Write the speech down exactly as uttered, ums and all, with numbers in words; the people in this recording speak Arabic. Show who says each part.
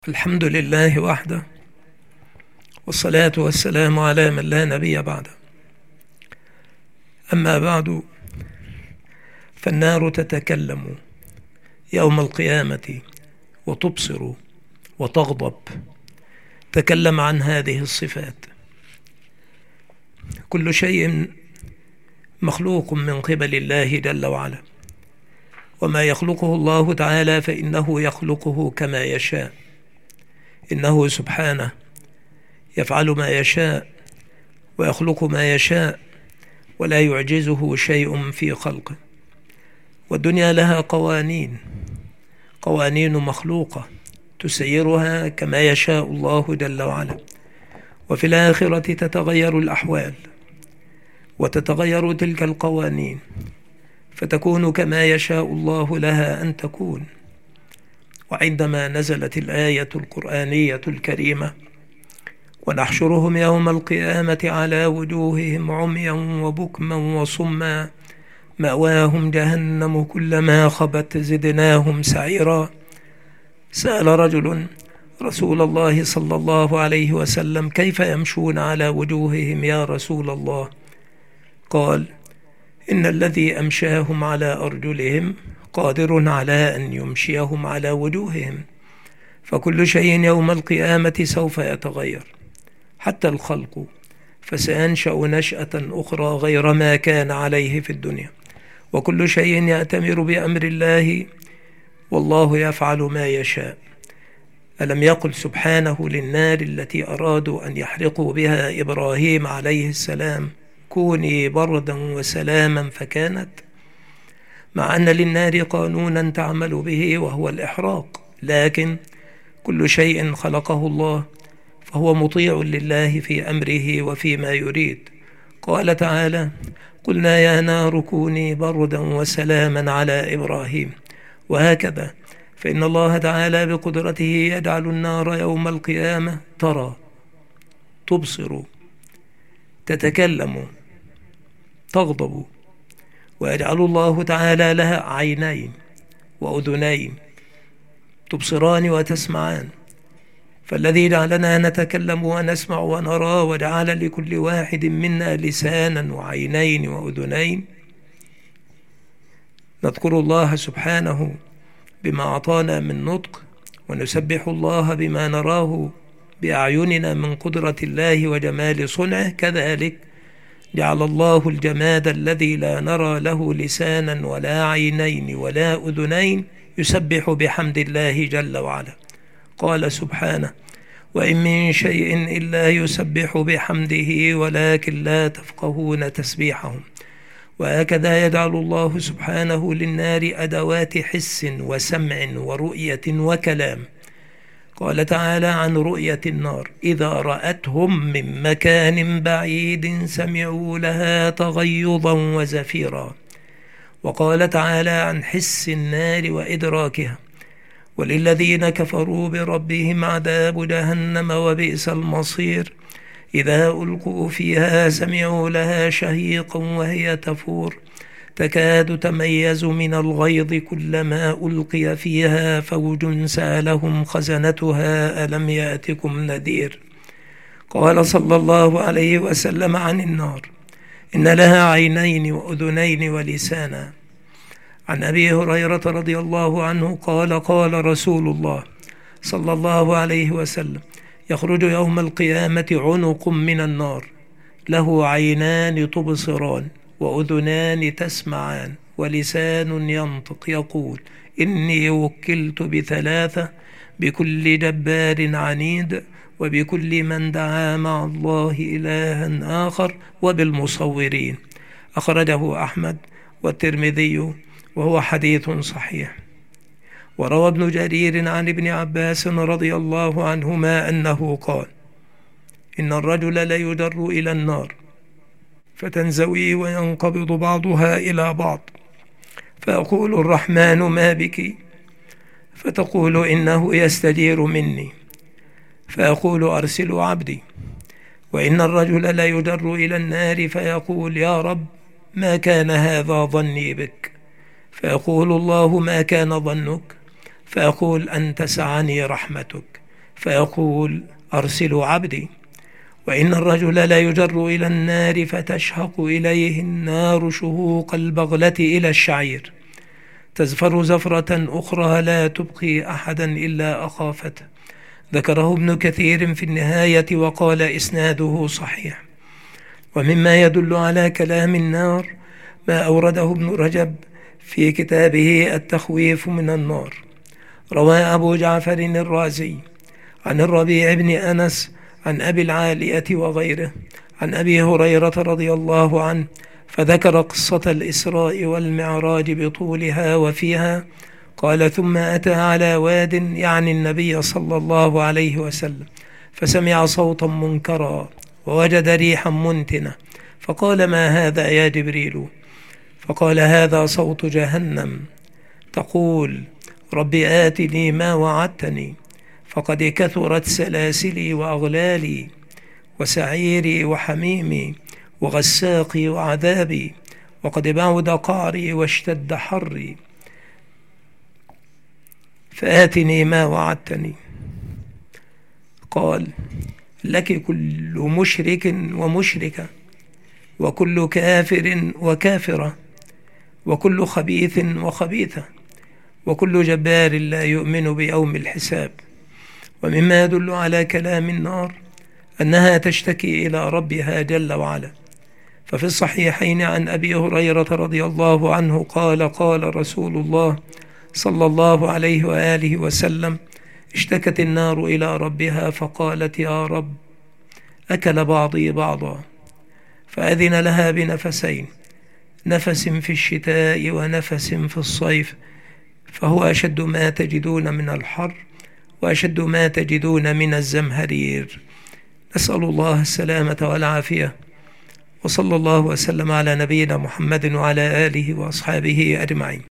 Speaker 1: الحمد لله وحده، والصلاة والسلام على من لا نبي بعده. أما بعد، فالنار تتكلم يوم القيامة وتبصر وتغضب. تكلم عن هذه الصفات. كل شيء مخلوق من قبل الله جل وعلا، وما يخلقه الله تعالى فإنه يخلقه كما يشاء. إنه سبحانه يفعل ما يشاء ويخلق ما يشاء، ولا يعجزه شيء في خلقه. والدنيا لها قوانين قوانين مخلوقة تسيرها كما يشاء الله جل وعلا. وفي الآخرة تتغير الأحوال وتتغير تلك القوانين، فتكون كما يشاء الله لها أن تكون. وعندما نزلت الآية القرآنية الكريمة: ونحشرهم يوم القيامة على وجوههم عميا وبكما وصما مأواهم جهنم كلما خبت زدناهم سعيرا، سأل رجل رسول الله صلى الله عليه وسلم: كيف يمشون على وجوههم يا رسول الله؟ قال: إن الذي أمشاهم على أرجلهم قادر على أن يمشيهم على وجوههم. فكل شيء يوم القيامة سوف يتغير، حتى الخلق، فسينشأ نشأة أخرى غير ما كان عليه في الدنيا. وكل شيء يأتمر بأمر الله، والله يفعل ما يشاء. ألم يقل سبحانه للنار التي أرادوا أن يحرقوا بها إبراهيم عليه السلام: كوني بردا وسلاما، فكانت؟ مع أن للنار قانونا تعمل به وهو الإحراق، لكن كل شيء خلقه الله فهو مطيع لله في أمره وفيما يريد. قال تعالى: قلنا يا نار كوني بردا وسلاما على إبراهيم. وهكذا فإن الله تعالى بقدرته يجعل النار يوم القيامة ترى، تبصر، تتكلم، تغضب، ويجعل الله تعالى لها عينين وأذنين تبصران وتسمعان. فالذي جعلنا نتكلم ونسمع ونرى، وجعل لكل واحد منا لسانا وعينين وأذنين، نذكر الله سبحانه بما أعطانا من نطق، ونسبح الله بما نراه بأعيننا من قدرة الله وجمال صنعه. كذلك جعل الله الجماد الذي لا نرى له لسانا ولا عينين ولا أذنين يسبح بحمد الله جل وعلا. قال سبحانه: وإن من شيء إلا يسبح بحمده ولكن لا تفقهون تسبيحهم. وهكذا يجعل الله سبحانه للنار أدوات حس وسمع ورؤية وكلام. قال تعالى عن رؤية النار: إذا رأتهم من مكان بعيد سمعوا لها تغيظا وزفيرا. وقال تعالى عن حس النار وإدراكها: وللذين كفروا بربهم عذاب جهنم وبئس المصير. إذا ألقوا فيها سمعوا لها شهيقا وهي تفور، تكاد تميز من الغيظ كلما ألقي فيها فوج سألهم خزنتها ألم يأتكم نذير. قال صلى الله عليه وسلم عن النار: إن لها عينين وأذنين ولسانا. عن أبي هريرة رضي الله عنه قال: قال رسول الله صلى الله عليه وسلم: يخرج يوم القيامة عنق من النار، له عينان تبصران وأذنان تسمعان ولسان ينطق يقول: إني وكلت بثلاثة، بكل جبار عنيد، وبكل من دعا مع الله إلها آخر، وبالمصورين. أخرجه أحمد والترمذي وهو حديث صحيح. وروى ابن جرير عن ابن عباس رضي الله عنهما أنه قال: إن الرجل ليجر إلى النار فتنزوي وينقبض بعضها إلى بعض، فيقول الرحمن: ما بك؟ فتقول: إنه يستجير مني. فيقول: أرسلوا عبدي. وإن الرجل ليجر إلى النار فيقول: يا رب، ما كان هذا ظني بك؟ فيقول الله: ما كان ظنك؟ فيقول: أن تسعني رحمتك. فيقول أرسلوا عبدي. وإن الرجل لا يجر إلى النار فتشهق إليه النار شهوق البغلة إلى الشعير، تزفر زفرة أخرى لا تبقي أحدا إلا أخافته. ذكره ابن كثير في النهاية وقال إسناده صحيح. ومما يدل على كلام النار ما أورده ابن رجب في كتابه التخويف من النار. روى أبو جعفر الرازي عن الربيع بن أنس عن أبي العالية وغيره عن أبي هريرة رضي الله عنه، فذكر قصة الإسراء والمعراج بطولها وفيها قال: ثم أتى على واد، يعني النبي صلى الله عليه وسلم، فسمع صوتا منكرا ووجد ريحا منتنة، فقال: ما هذا يا جبريل؟ فقال: هذا صوت جهنم تقول: رب آتني ما وعدتني، فقد كثرت سلاسلي وأغلالي وسعيري وحميمي وغساقي وعذابي، وقد بعد قعري واشتد حري، فآتني ما وعدتني. قال: لك كل مشرك ومشركة، وكل كافر وكافرة، وكل خبيث وخبيثة، وكل جبار لا يؤمن بيوم الحساب. ومما يدل على كلام النار أنها تشتكي إلى ربها جل وعلا، ففي الصحيحين عن أبي هريرة رضي الله عنه قال: قال رسول الله صلى الله عليه وآله وسلم: اشتكت النار إلى ربها فقالت: يا رب، أكل بعضي بعضا، فأذن لها بنفسين، نفس في الشتاء ونفس في الصيف، فهو أشد ما تجدون من الحر وأشد ما تجدون من الزمهرير. نسأل الله السلامة والعافية، وصلى الله وسلم على نبينا محمد وعلى آله وأصحابه أجمعين.